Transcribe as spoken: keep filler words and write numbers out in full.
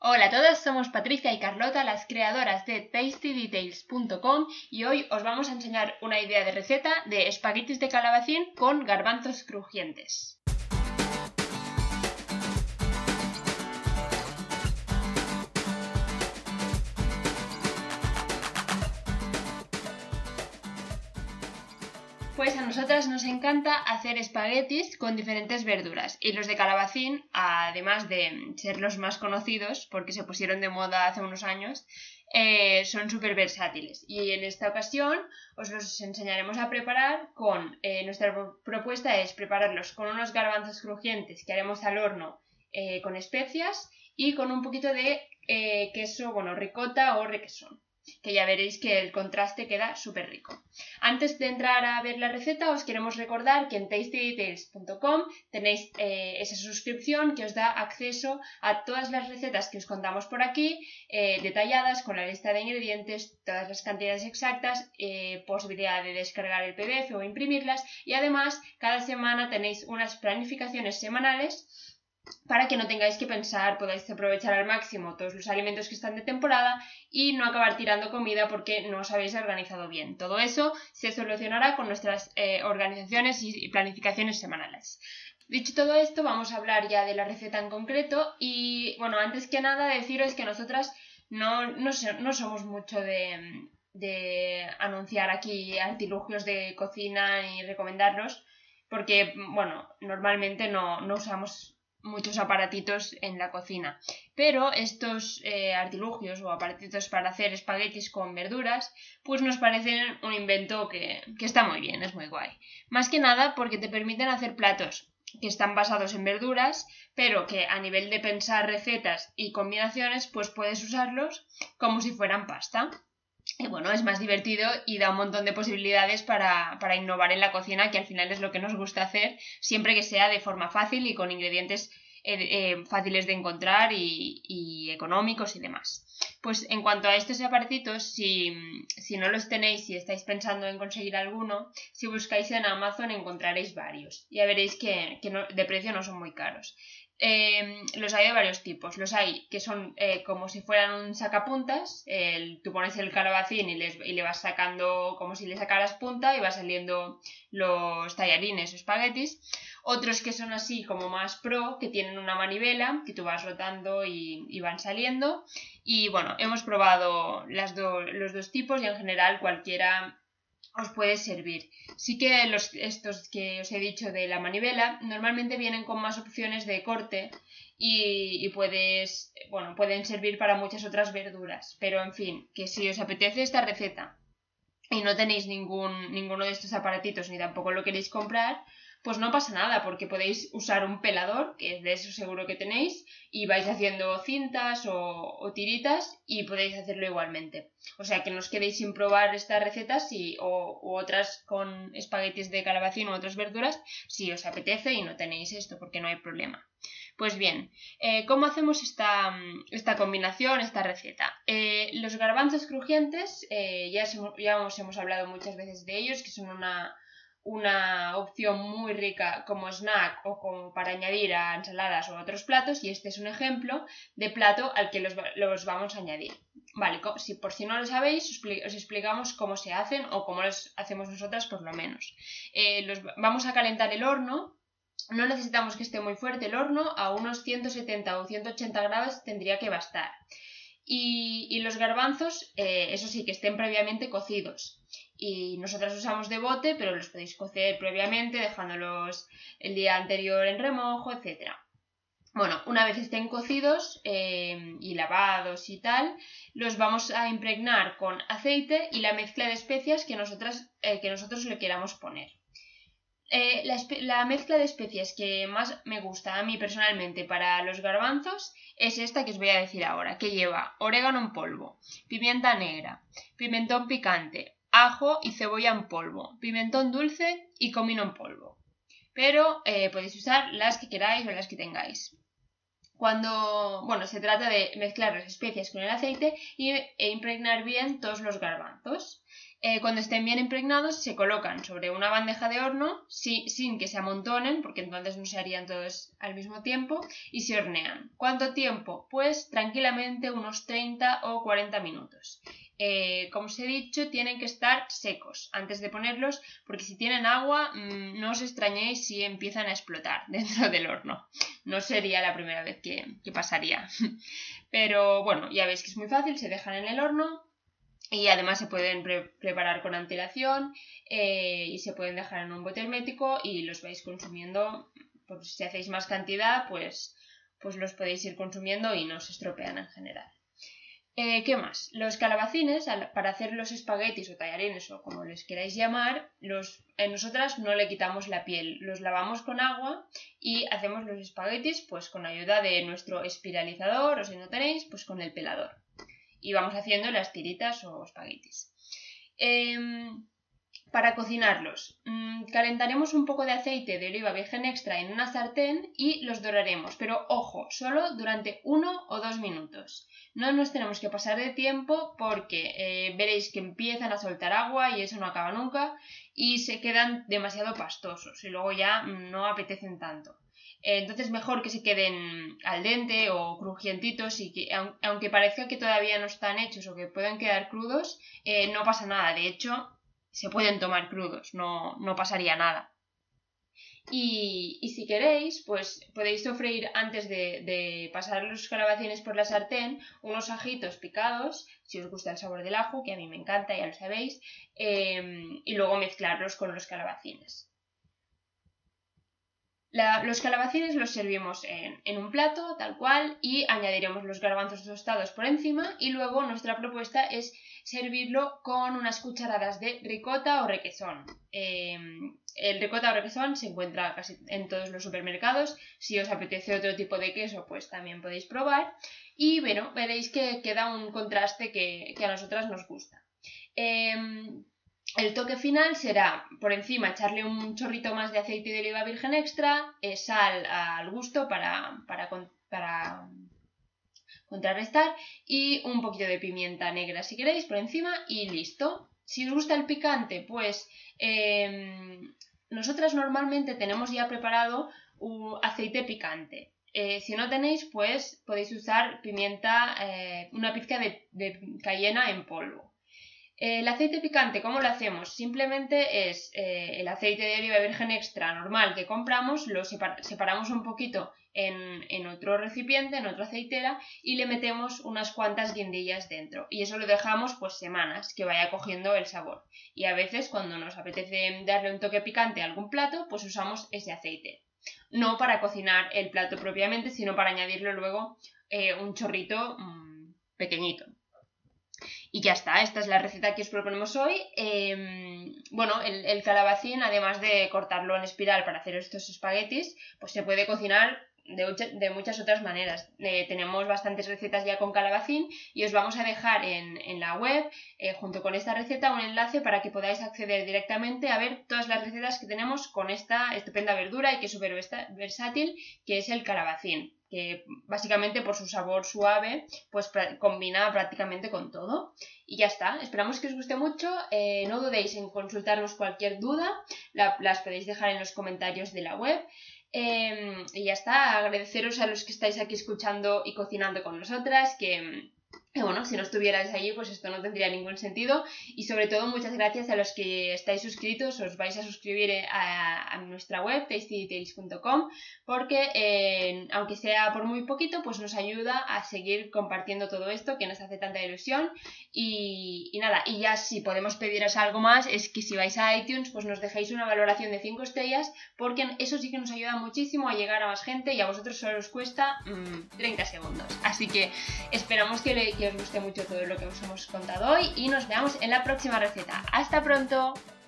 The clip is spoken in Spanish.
Hola a todos, somos Patricia y Carlota, las creadoras de tasty details punto com, y hoy os vamos a enseñar una idea de receta de espaguetis de calabacín con garbanzos crujientes. Pues a nosotras nos encanta hacer espaguetis con diferentes verduras, y los de calabacín, además de ser los más conocidos porque se pusieron de moda hace unos años, eh, son súper versátiles, y en esta ocasión os los enseñaremos a preparar con, eh, nuestra propuesta es prepararlos con unos garbanzos crujientes que haremos al horno eh, con especias y con un poquito de eh, queso, bueno, ricota o requesón, que ya veréis que el contraste queda súper rico. Antes de entrar a ver la receta, os queremos recordar que en tasty details punto com tenéis eh, esa suscripción que os da acceso a todas las recetas que os contamos por aquí, eh, detalladas, con la lista de ingredientes, todas las cantidades exactas, eh, posibilidad de descargar el P D F o imprimirlas, y además cada semana tenéis unas planificaciones semanales para que no tengáis que pensar, podáis aprovechar al máximo todos los alimentos que están de temporada y no acabar tirando comida porque no os habéis organizado bien. Todo eso se solucionará con nuestras eh, organizaciones y planificaciones semanales. Dicho todo esto, vamos a hablar ya de la receta en concreto y, bueno, antes que nada deciros que nosotras no, no, no somos mucho de, de anunciar aquí artilugios de cocina y recomendarlos porque, bueno, normalmente no, no usamos muchos aparatitos en la cocina, pero estos eh, artilugios o aparatitos para hacer espaguetis con verduras pues nos parecen un invento que, que está muy bien, es muy guay, más que nada porque te permiten hacer platos que están basados en verduras, pero que a nivel de pensar recetas y combinaciones pues puedes usarlos como si fueran pasta. Y bueno, es más divertido y da un montón de posibilidades para, para innovar en la cocina, que al final es lo que nos gusta hacer, siempre que sea de forma fácil y con ingredientes eh, eh, fáciles de encontrar y, y económicos y demás. Pues en cuanto a estos aparatitos, si, si no los tenéis y si estáis pensando en conseguir alguno, si buscáis en Amazon encontraréis varios. Ya veréis que, que no, de precio no son muy caros. Eh, los hay de varios tipos. Los hay que son eh, como si fueran un sacapuntas. El, tú pones el calabacín y, les, y le vas sacando como si le sacaras punta y va saliendo los tallarines o espaguetis. Otros que son así como más pro, que tienen una manivela que tú vas rotando y, y van saliendo. Y bueno, hemos probado las do, los dos tipos y en general cualquiera os puede servir. Sí que los, estos que os he dicho de la manivela normalmente vienen con más opciones de corte y, y puedes, bueno, pueden servir para muchas otras verduras, pero en fin, que si os apetece esta receta y no tenéis ningún, ninguno de estos aparatitos ni tampoco lo queréis comprar, pues no pasa nada, porque podéis usar un pelador, que de eso seguro que tenéis, y vais haciendo cintas o, o tiritas y podéis hacerlo igualmente. O sea que no os quedéis sin probar estas recetas y, o, u otras con espaguetis de calabacín u otras verduras si os apetece y no tenéis esto, porque no hay problema. Pues bien, eh, ¿cómo hacemos esta, esta combinación, esta receta? Eh, los garbanzos crujientes, eh, ya, ya os hemos hablado muchas veces de ellos, que son una... una opción muy rica como snack o como para añadir a ensaladas o a otros platos, y este es un ejemplo de plato al que los, los vamos a añadir. Vale, si, por si no lo sabéis, os explicamos cómo se hacen o cómo los hacemos nosotras por lo menos. Eh, los, vamos a calentar el horno. No necesitamos que esté muy fuerte el horno, a unos ciento setenta o ciento ochenta grados tendría que bastar. Y, y los garbanzos, eh, eso sí, que estén previamente cocidos. Y nosotras usamos de bote, pero los podéis cocer previamente, dejándolos el día anterior en remojo, etcétera. Bueno, una vez estén cocidos eh, y lavados y tal, los vamos a impregnar con aceite y la mezcla de especias que, nosotras, eh, que nosotros le queramos poner. Eh, la, la mezcla de especias que más me gusta a mí personalmente para los garbanzos es esta que os voy a decir ahora, que lleva orégano en polvo, pimienta negra, pimentón picante, ajo y cebolla en polvo, pimentón dulce y comino en polvo. Pero eh, podéis usar las que queráis o las que tengáis. Cuando, bueno, se trata de mezclar las especias con el aceite y, e impregnar bien todos los garbanzos. Eh, cuando estén bien impregnados se colocan sobre una bandeja de horno si, sin que se amontonen, porque entonces no se harían todos al mismo tiempo, y se hornean. ¿Cuánto tiempo? Pues tranquilamente unos treinta o cuarenta minutos. Eh, como os he dicho, tienen que estar secos antes de ponerlos, porque si tienen agua mmm, no os extrañéis si empiezan a explotar dentro del horno. No sería la primera vez que, que pasaría. Pero bueno, ya veis que es muy fácil, se dejan en el horno. Y además se pueden pre preparar con antelación eh, y se pueden dejar en un bote hermético y los vais consumiendo. Pues si hacéis más cantidad, pues, pues los podéis ir consumiendo y no se estropean en general. Eh, ¿Qué más? Los calabacines, para hacer los espaguetis o tallarines o como les queráis llamar, los, eh, nosotras no le quitamos la piel, los lavamos con agua y hacemos los espaguetis pues con ayuda de nuestro espiralizador o si no tenéis, pues con el pelador. Y vamos haciendo las tiritas o espaguetis. Eh, para cocinarlos, mmm, calentaremos un poco de aceite de oliva virgen extra en una sartén y los doraremos, pero ojo, solo durante uno o dos minutos. No nos tenemos que pasar de tiempo porque eh, veréis que empiezan a soltar agua y eso no acaba nunca y se quedan demasiado pastosos y luego ya no apetecen tanto. Entonces mejor que se queden al dente o crujientitos y que aunque parezca que todavía no están hechos o que pueden quedar crudos, eh, no pasa nada. De hecho, se pueden tomar crudos, no, no pasaría nada. Y, y si queréis, pues podéis sofreír antes de, de pasar los calabacines por la sartén unos ajitos picados, si os gusta el sabor del ajo, que a mí me encanta, ya lo sabéis, eh, y luego mezclarlos con los calabacines. La, los calabacines los servimos en, en un plato, tal cual, y añadiremos los garbanzos tostados por encima y luego nuestra propuesta es servirlo con unas cucharadas de ricota o requesón. Eh, el ricota o requesón se encuentra casi en todos los supermercados. Si os apetece otro tipo de queso, pues también podéis probar. Y bueno, veréis que queda un contraste que, que a nosotras nos gusta. Eh, El toque final será, por encima, echarle un chorrito más de aceite de oliva virgen extra, eh, sal al gusto para, para, para contrarrestar y un poquito de pimienta negra si queréis por encima y listo. Si os gusta el picante, pues eh, nosotras normalmente tenemos ya preparado un aceite picante. Eh, si no tenéis, pues podéis usar pimienta, eh, una pizca de, de cayena en polvo. El aceite picante, ¿cómo lo hacemos? Simplemente es eh, el aceite de oliva virgen extra normal que compramos, lo separ separamos un poquito en, en otro recipiente, en otra aceitera y le metemos unas cuantas guindillas dentro. Y eso lo dejamos pues semanas, que vaya cogiendo el sabor. Y a veces cuando nos apetece darle un toque picante a algún plato, pues usamos ese aceite. No para cocinar el plato propiamente, sino para añadirle luego eh, un chorrito mmm, pequeñito. Y ya está, esta es la receta que os proponemos hoy. Eh, bueno, el, el calabacín, además de cortarlo en espiral para hacer estos espaguetis, pues se puede cocinar de, de muchas otras maneras. Eh, tenemos bastantes recetas ya con calabacín y os vamos a dejar en, en la web, eh, junto con esta receta, un enlace para que podáis acceder directamente a ver todas las recetas que tenemos con esta estupenda verdura y que es súper versátil, que es el calabacín, que básicamente por su sabor suave pues combina prácticamente con todo. Y ya está, esperamos que os guste mucho, eh, no dudéis en consultarnos cualquier duda, la, las podéis dejar en los comentarios de la web. Eh, y ya está, agradeceros a los que estáis aquí escuchando y cocinando con nosotras, que... Y bueno, si no estuvierais allí, pues esto no tendría ningún sentido. Y sobre todo, muchas gracias a los que estáis suscritos. Os vais a suscribir a, a nuestra web, tasty details punto com, porque eh, aunque sea por muy poquito, pues nos ayuda a seguir compartiendo todo esto que nos hace tanta ilusión. Y, y nada, y ya si podemos pediros algo más, es que si vais a iTunes, pues nos dejéis una valoración de cinco estrellas, porque eso sí que nos ayuda muchísimo a llegar a más gente y a vosotros solo os cuesta mmm, treinta segundos. Así que esperamos que que os guste mucho todo lo que os hemos contado hoy y nos veamos en la próxima receta. ¡Hasta pronto!